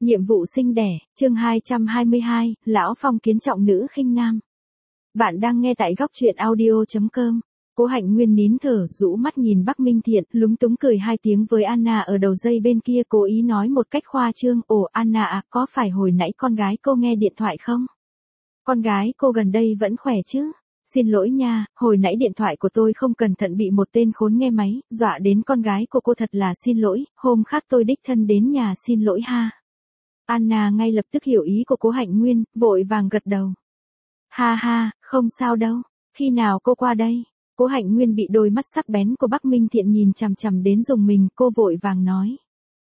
Nhiệm vụ sinh đẻ, chương 222, Lão Phong kiến trọng nữ khinh nam. Bạn đang nghe tại góc truyện audio.com. Cố Hạnh Nguyên nín thở, rũ mắt nhìn Bắc Minh Thiện, lúng túng cười hai tiếng với Anna ở đầu dây bên kia, cố ý nói một cách khoa trương, "Ồ Anna à, có phải hồi nãy con gái cô nghe điện thoại không? Con gái cô gần đây vẫn khỏe chứ? Xin lỗi nha, hồi nãy điện thoại của tôi không cẩn thận bị một tên khốn nghe máy, dọa đến con gái của cô, thật là xin lỗi, hôm khác tôi đích thân đến nhà xin lỗi ha." Anna ngay lập tức hiểu ý của Cố Hạnh Nguyên, vội vàng gật đầu. "Ha ha, không sao đâu, khi nào cô qua đây?" Cố Hạnh Nguyên bị đôi mắt sắc bén của Bắc Minh Thiện nhìn chằm chằm đến rùng mình, cô vội vàng nói.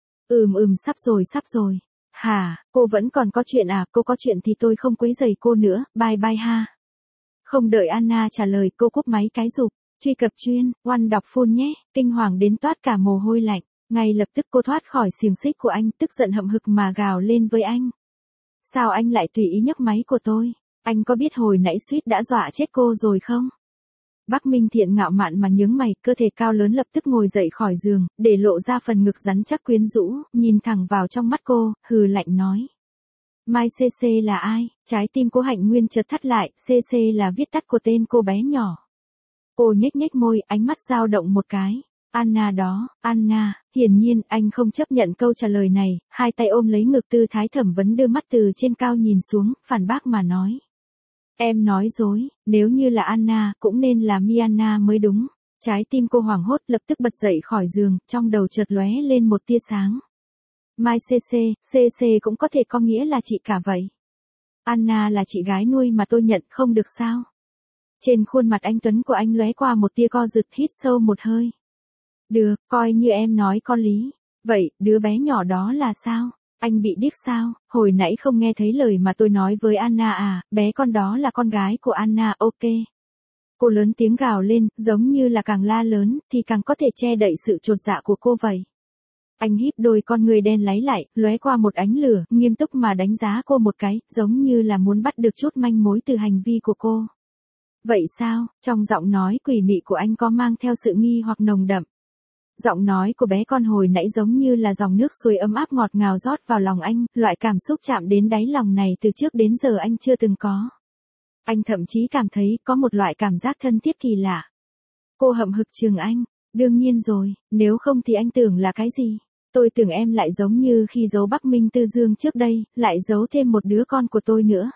Sắp rồi. Hả, cô vẫn còn có chuyện à, cô có chuyện thì tôi không quấy rầy cô nữa, bye bye ha. Không đợi Anna trả lời, cô cúp máy cái rụp, truy cập chuyên, One đọc full nhé, kinh hoàng đến toát cả mồ hôi lạnh. Ngay lập tức cô thoát khỏi xiềng xích của anh, tức giận hậm hực mà gào lên với anh. Sao anh lại tùy ý nhấc máy của tôi? Anh có biết hồi nãy suýt đã dọa chết cô rồi không? Bắc Minh Thiện ngạo mạn mà nhướng mày, cơ thể cao lớn lập tức ngồi dậy khỏi giường, để lộ ra phần ngực rắn chắc quyến rũ, nhìn thẳng vào trong mắt cô, hừ lạnh nói. Mai CC là ai? Trái tim Cố Hạnh Nguyên chợt thắt lại, CC là viết tắt của tên cô bé nhỏ. Cô nhếch nhếch môi, ánh mắt dao động một cái. Anna đó, Anna, hiển nhiên anh không chấp nhận câu trả lời này, hai tay ôm lấy ngực, tư thái thẩm vấn, đưa mắt từ trên cao nhìn xuống, phản bác mà nói. Em nói dối, nếu như là Anna, cũng nên là Mianna mới đúng. Trái tim cô hoảng hốt, lập tức bật dậy khỏi giường, trong đầu chợt lóe lên một tia sáng. Mai CC cũng có thể có nghĩa là chị cả vậy. Anna là chị gái nuôi mà tôi nhận, không được sao? Trên khuôn mặt anh tuấn của anh lóe qua một tia co giật, hít sâu một hơi. Được, coi như em nói có lý. Vậy, đứa bé nhỏ đó là sao? Anh bị điếc sao? Hồi nãy không nghe thấy lời mà tôi nói với Anna à, bé con đó là con gái của Anna, ok. Cô lớn tiếng gào lên, giống như là càng la lớn, thì càng có thể che đậy sự chột dạ của cô vậy. Anh híp đôi con người đen láy lại, lóe qua một ánh lửa, nghiêm túc mà đánh giá cô một cái, giống như là muốn bắt được chút manh mối từ hành vi của cô. Vậy sao? Trong giọng nói quỷ mị của anh có mang theo sự nghi hoặc nồng đậm. Giọng nói của bé con hồi nãy giống như là dòng nước suối ấm áp ngọt ngào rót vào lòng anh, loại cảm xúc chạm đến đáy lòng này từ trước đến giờ anh chưa từng có. Anh thậm chí cảm thấy có một loại cảm giác thân thiết kỳ lạ. Cô hậm hực chừng anh, đương nhiên rồi, nếu không thì anh tưởng là cái gì? Tôi tưởng em lại giống như khi giấu Bắc Minh Tư Dương trước đây, lại giấu thêm một đứa con của tôi nữa.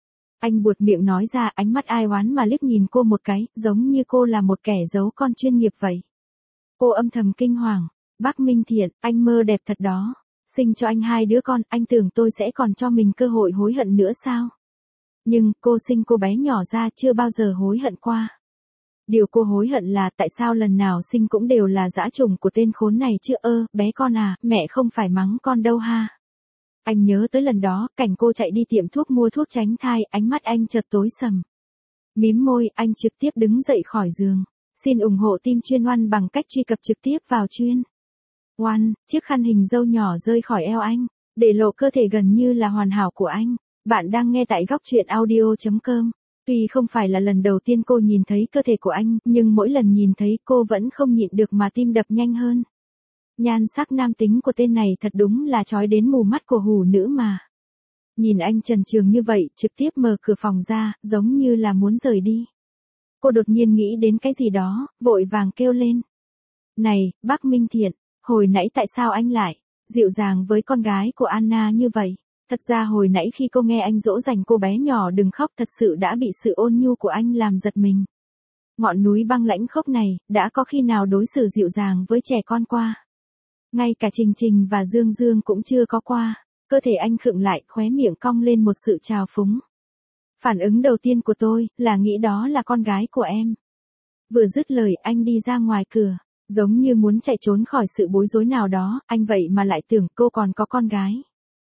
Anh buột miệng nói ra, ánh mắt ai oán mà liếc nhìn cô một cái, giống như cô là một kẻ giấu con chuyên nghiệp vậy. Cô âm thầm kinh hoàng. Bắc Minh Thiện, anh mơ đẹp thật đó. Sinh cho anh 2 đứa con, anh tưởng tôi sẽ còn cho mình cơ hội hối hận nữa sao? Nhưng, cô sinh cô bé nhỏ ra chưa bao giờ hối hận qua. Điều cô hối hận là tại sao lần nào sinh cũng đều là dã trùng của tên khốn này chứ. Bé con à, mẹ không phải mắng con đâu ha. Anh nhớ tới lần đó, cảnh cô chạy đi tiệm thuốc mua thuốc tránh thai, ánh mắt anh chợt tối sầm. Mím môi, anh trực tiếp đứng dậy khỏi giường. Xin ủng hộ team chuyên One bằng cách truy cập trực tiếp vào chuyên One, chiếc khăn hình dâu nhỏ rơi khỏi eo anh, để lộ cơ thể gần như là hoàn hảo của anh. Bạn đang nghe tại góc truyện audio.com. Tuy không phải là lần đầu tiên cô nhìn thấy cơ thể của anh, nhưng mỗi lần nhìn thấy cô vẫn không nhịn được mà tim đập nhanh hơn. Nhan sắc nam tính của tên này thật đúng là chói đến mù mắt của hủ nữ mà. Nhìn anh trần truồng như vậy, trực tiếp mở cửa phòng ra, giống như là muốn rời đi. Cô đột nhiên nghĩ đến cái gì đó, vội vàng kêu lên. Này, Bắc Minh Thiện, hồi nãy tại sao anh lại dịu dàng với con gái của Anna như vậy? Thật ra hồi nãy khi cô nghe anh dỗ dành cô bé nhỏ đừng khóc, thật sự đã bị sự ôn nhu của anh làm giật mình. Ngọn núi băng lãnh khốc này, đã có khi nào đối xử dịu dàng với trẻ con qua? Ngay cả Trình Trình và Dương Dương cũng chưa có qua. Cơ thể anh khựng lại, khóe miệng cong lên một sự trào phúng. Phản ứng đầu tiên của tôi là nghĩ đó là con gái của em. Vừa dứt lời anh đi ra ngoài cửa, giống như muốn chạy trốn khỏi sự bối rối nào đó, anh vậy mà lại tưởng cô còn có con gái.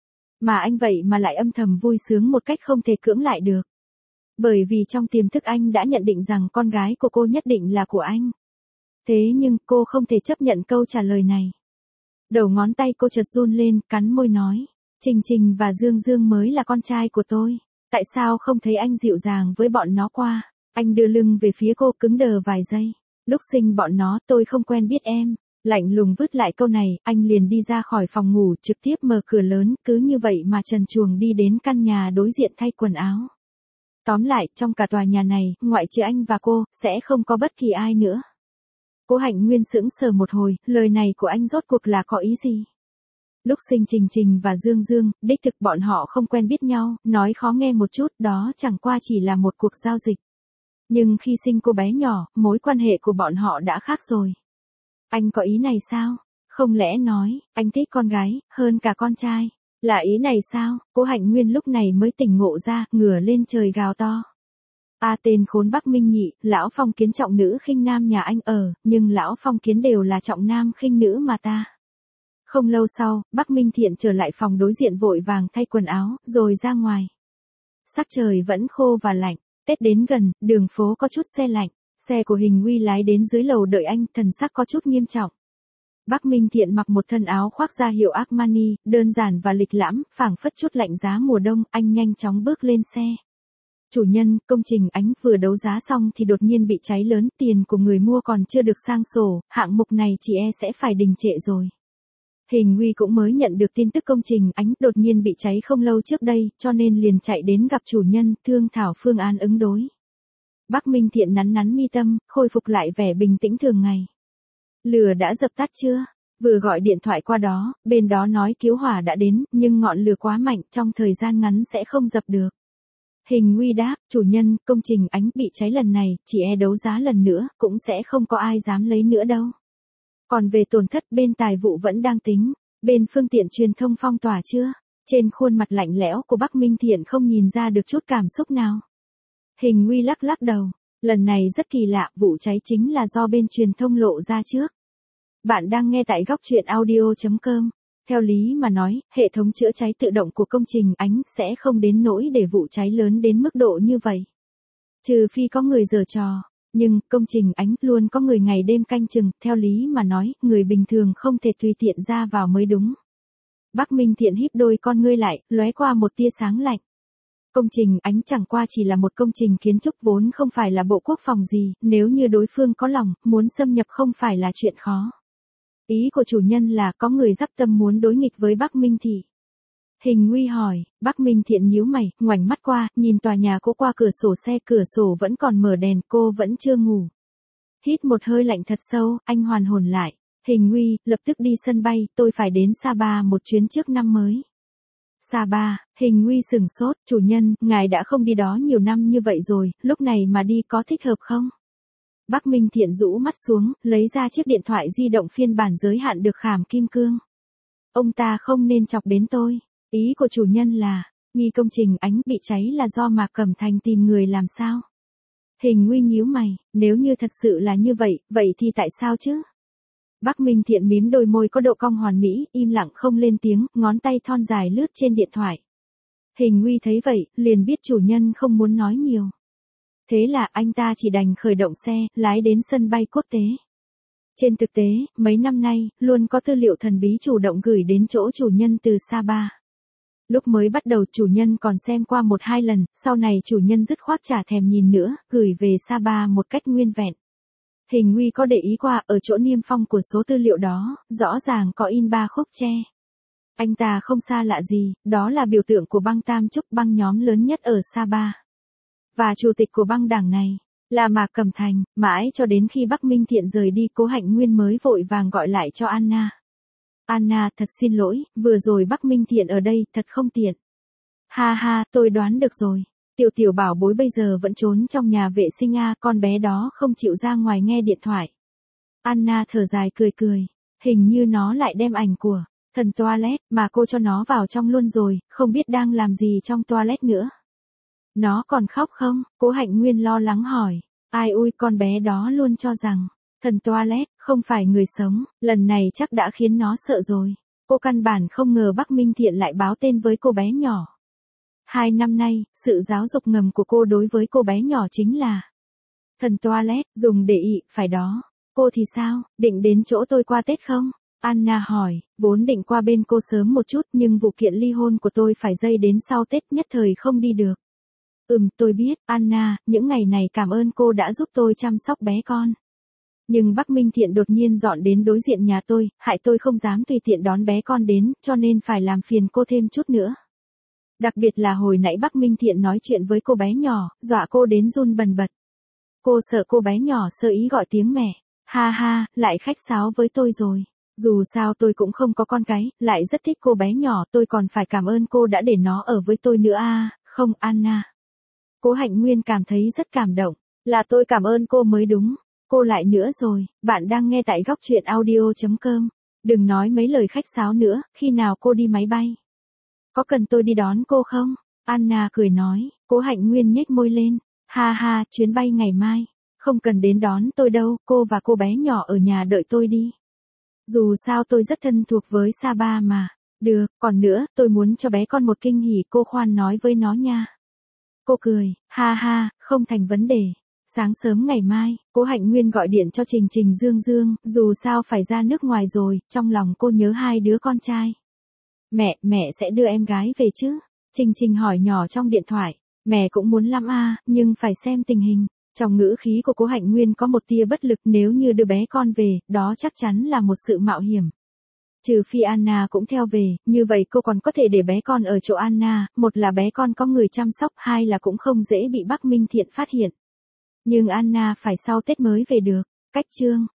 Mà anh vậy mà lại âm thầm vui sướng một cách không thể cưỡng lại được. Bởi vì trong tiềm thức anh đã nhận định rằng con gái của cô nhất định là của anh. Thế nhưng cô không thể chấp nhận câu trả lời này. Đầu ngón tay cô chợt run lên, cắn môi nói. Trình Trình và Dương Dương mới là con trai của tôi. Tại sao không thấy anh dịu dàng với bọn nó qua? Anh đưa lưng về phía cô, cứng đờ vài giây. Lúc sinh bọn nó tôi không quen biết em. Lạnh lùng vứt lại câu này, anh liền đi ra khỏi phòng ngủ, trực tiếp mở cửa lớn, cứ như vậy mà trần truồng đi đến căn nhà đối diện thay quần áo. Tóm lại, trong cả tòa nhà này, ngoại trừ anh và cô, sẽ không có bất kỳ ai nữa. Cố Hạnh Nguyên sững sờ một hồi, lời này của anh rốt cuộc là có ý gì? Lúc sinh Trình Trình và Dương Dương, đích thực bọn họ không quen biết nhau, nói khó nghe một chút, đó chẳng qua chỉ là một cuộc giao dịch. Nhưng khi sinh cô bé nhỏ, mối quan hệ của bọn họ đã khác rồi. Anh có ý này sao? Không lẽ nói, anh thích con gái, hơn cả con trai? Là ý này sao? Cố Hạnh Nguyên lúc này mới tỉnh ngộ ra, ngửa lên trời gào to. Tên khốn Bắc Minh Nhị, lão phong kiến trọng nữ khinh nam nhà anh ở, nhưng lão phong kiến đều là trọng nam khinh nữ mà ta. Không lâu sau, Bắc Minh Thiện trở lại phòng đối diện vội vàng thay quần áo, rồi ra ngoài. Sắc trời vẫn khô và lạnh, Tết đến gần, đường phố có chút se lạnh, xe của Hình Uy lái đến dưới lầu đợi anh, thần sắc có chút nghiêm trọng. Bắc Minh Thiện mặc một thân áo khoác da hiệu Armani, đơn giản và lịch lãm, phảng phất chút lạnh giá mùa đông, anh nhanh chóng bước lên xe. Chủ nhân, công trình Ánh vừa đấu giá xong thì đột nhiên bị cháy lớn, tiền của người mua còn chưa được sang sổ, hạng mục này chị sẽ phải đình trệ rồi. Hình Uy cũng mới nhận được tin tức công trình Ánh đột nhiên bị cháy không lâu trước đây, cho nên liền chạy đến gặp chủ nhân, thương thảo phương án ứng đối. Bắc Minh Thiện nắn nắn mi tâm, khôi phục lại vẻ bình tĩnh thường ngày. Lửa đã dập tắt chưa? Vừa gọi điện thoại qua đó, bên đó nói cứu hỏa đã đến, nhưng ngọn lửa quá mạnh, trong thời gian ngắn sẽ không dập được. Hình Uy đáp, chủ nhân, công trình Ánh bị cháy lần này, chỉ đấu giá lần nữa, cũng sẽ không có ai dám lấy nữa đâu. Còn về tổn thất bên tài vụ vẫn đang tính, bên phương tiện truyền thông phong tỏa chưa? Trên khuôn mặt lạnh lẽo của Bắc Minh Thiện không nhìn ra được chút cảm xúc nào. Hình Uy lắc lắc đầu, lần này rất kỳ lạ, vụ cháy chính là do bên truyền thông lộ ra trước. Bạn đang nghe tại góc truyện audio.com. Theo lý mà nói, hệ thống chữa cháy tự động của công trình Ánh sẽ không đến nỗi để vụ cháy lớn đến mức độ như vậy. Trừ phi có người giở trò. Nhưng, công trình Ánh luôn có người ngày đêm canh chừng, theo lý mà nói, người bình thường không thể tùy tiện ra vào mới đúng. Bắc Minh Thiện híp đôi con ngươi lại, lóe qua một tia sáng lạnh. Công trình Ánh chẳng qua chỉ là một công trình kiến trúc vốn không phải là bộ quốc phòng gì, nếu như đối phương có lòng, muốn xâm nhập không phải là chuyện khó. Ý của chủ nhân là có người dắp tâm muốn đối nghịch với Bắc Minh Thị. Hình Uy hỏi, Bắc Minh Thiện nhíu mày, ngoảnh mắt qua, nhìn tòa nhà cô qua cửa sổ xe, cửa sổ vẫn còn mở đèn, cô vẫn chưa ngủ. Hít một hơi lạnh thật sâu, anh hoàn hồn lại. Hình Uy, lập tức đi sân bay, tôi phải đến Sapa một chuyến trước năm mới. Sapa, Hình Uy sửng sốt, chủ nhân, ngài đã không đi đó nhiều năm như vậy rồi, lúc này mà đi có thích hợp không? Bắc Minh Thiện rũ mắt xuống, lấy ra chiếc điện thoại di động phiên bản giới hạn được khảm kim cương. Ông ta không nên chọc đến tôi. Ý của chủ nhân là, nghi công trình Ánh bị cháy là do Mạc Cẩm Thành tìm người làm sao? Hình Uy nhíu mày, nếu như thật sự là như vậy, vậy thì tại sao chứ? Bắc Minh Thiện mím đôi môi có độ cong hoàn mỹ, im lặng không lên tiếng, ngón tay thon dài lướt trên điện thoại. Hình Uy thấy vậy, liền biết chủ nhân không muốn nói nhiều. Thế là anh ta chỉ đành khởi động xe, lái đến sân bay quốc tế. Trên thực tế, mấy năm nay, luôn có tư liệu thần bí chủ động gửi đến chỗ chủ nhân từ Sapa. Lúc mới bắt đầu chủ nhân còn xem qua 1-2 lần, sau này chủ nhân dứt khoát chả thèm nhìn nữa, gửi về Sapa một cách nguyên vẹn. Hình Uy có để ý qua, ở chỗ niêm phong của số tư liệu đó, rõ ràng có in 3 khúc tre. Anh ta không xa lạ gì, đó là biểu tượng của băng Tam Trúc, băng nhóm lớn nhất ở Sapa. Và chủ tịch của băng đảng này, là Mạc Cẩm Thành, mãi cho đến khi Bắc Minh Thiện rời đi, Cố Hạnh Nguyên mới vội vàng gọi lại cho Anna. Anna, thật xin lỗi, vừa rồi Bắc Minh Thiện ở đây, thật không tiện. Ha ha, tôi đoán được rồi. Tiểu bảo bối bây giờ vẫn trốn trong nhà vệ sinh con bé đó không chịu ra ngoài nghe điện thoại. Anna thở dài cười cười, hình như nó lại đem ảnh của thần toilet mà cô cho nó vào trong luôn rồi, không biết đang làm gì trong toilet nữa. Nó còn khóc không? Cố Hạnh Nguyên lo lắng hỏi. Ai ui, con bé đó luôn cho rằng thần toilet không phải người sống, lần này chắc đã khiến nó sợ rồi. Cô căn bản không ngờ Bắc Minh Thiện lại báo tên với cô bé nhỏ. 2 năm nay, sự giáo dục ngầm của cô đối với cô bé nhỏ chính là thần toilet, dùng để ị, phải đó. Cô thì sao, định đến chỗ tôi qua Tết không? Anna hỏi, vốn định qua bên cô sớm một chút nhưng vụ kiện ly hôn của tôi phải dây đến sau Tết, nhất thời không đi được. Tôi biết, Anna, những ngày này cảm ơn cô đã giúp tôi chăm sóc bé con. Nhưng Bắc Minh Thiện đột nhiên dọn đến đối diện nhà tôi, hại tôi không dám tùy tiện đón bé con đến, cho nên phải làm phiền cô thêm chút nữa. Đặc biệt là hồi nãy Bắc Minh Thiện nói chuyện với cô bé nhỏ, dọa cô đến run bần bật. Cô sợ cô bé nhỏ sơ ý gọi tiếng mẹ. Ha ha, lại khách sáo với tôi rồi. Dù sao tôi cũng không có con cái, lại rất thích cô bé nhỏ, tôi còn phải cảm ơn cô đã để nó ở với tôi nữa không Anna. Cố Hạnh Nguyên cảm thấy rất cảm động, là tôi cảm ơn cô mới đúng. Cô lại nữa rồi, bạn đang nghe tại góc truyện audio.com. Đừng nói mấy lời khách sáo nữa, khi nào cô đi máy bay? Có cần tôi đi đón cô không? Anna cười nói, Cố Hạnh Nguyên nhếch môi lên. Ha ha, chuyến bay ngày mai. Không cần đến đón tôi đâu, cô và cô bé nhỏ ở nhà đợi tôi đi. Dù sao tôi rất thân thuộc với Saba mà. Được, còn nữa, tôi muốn cho bé con một kinh hỉ, cô khoan nói với nó nha. Cô cười, ha ha, không thành vấn đề. Sáng sớm ngày mai, Cố Hạnh Nguyên gọi điện cho Trình Trình Dương Dương, dù sao phải ra nước ngoài rồi, trong lòng cô nhớ hai đứa con trai. Mẹ sẽ đưa em gái về chứ? Trình Trình hỏi nhỏ trong điện thoại. Mẹ cũng muốn lắm nhưng phải xem tình hình. Trong ngữ khí của Cố Hạnh Nguyên có một tia bất lực, nếu như đưa bé con về, đó chắc chắn là một sự mạo hiểm. Trừ phi Anna cũng theo về, như vậy cô còn có thể để bé con ở chỗ Anna, một là bé con có người chăm sóc, hai là cũng không dễ bị Bắc Minh Thiện phát hiện. Nhưng Anna phải sau Tết mới về được. Cách chương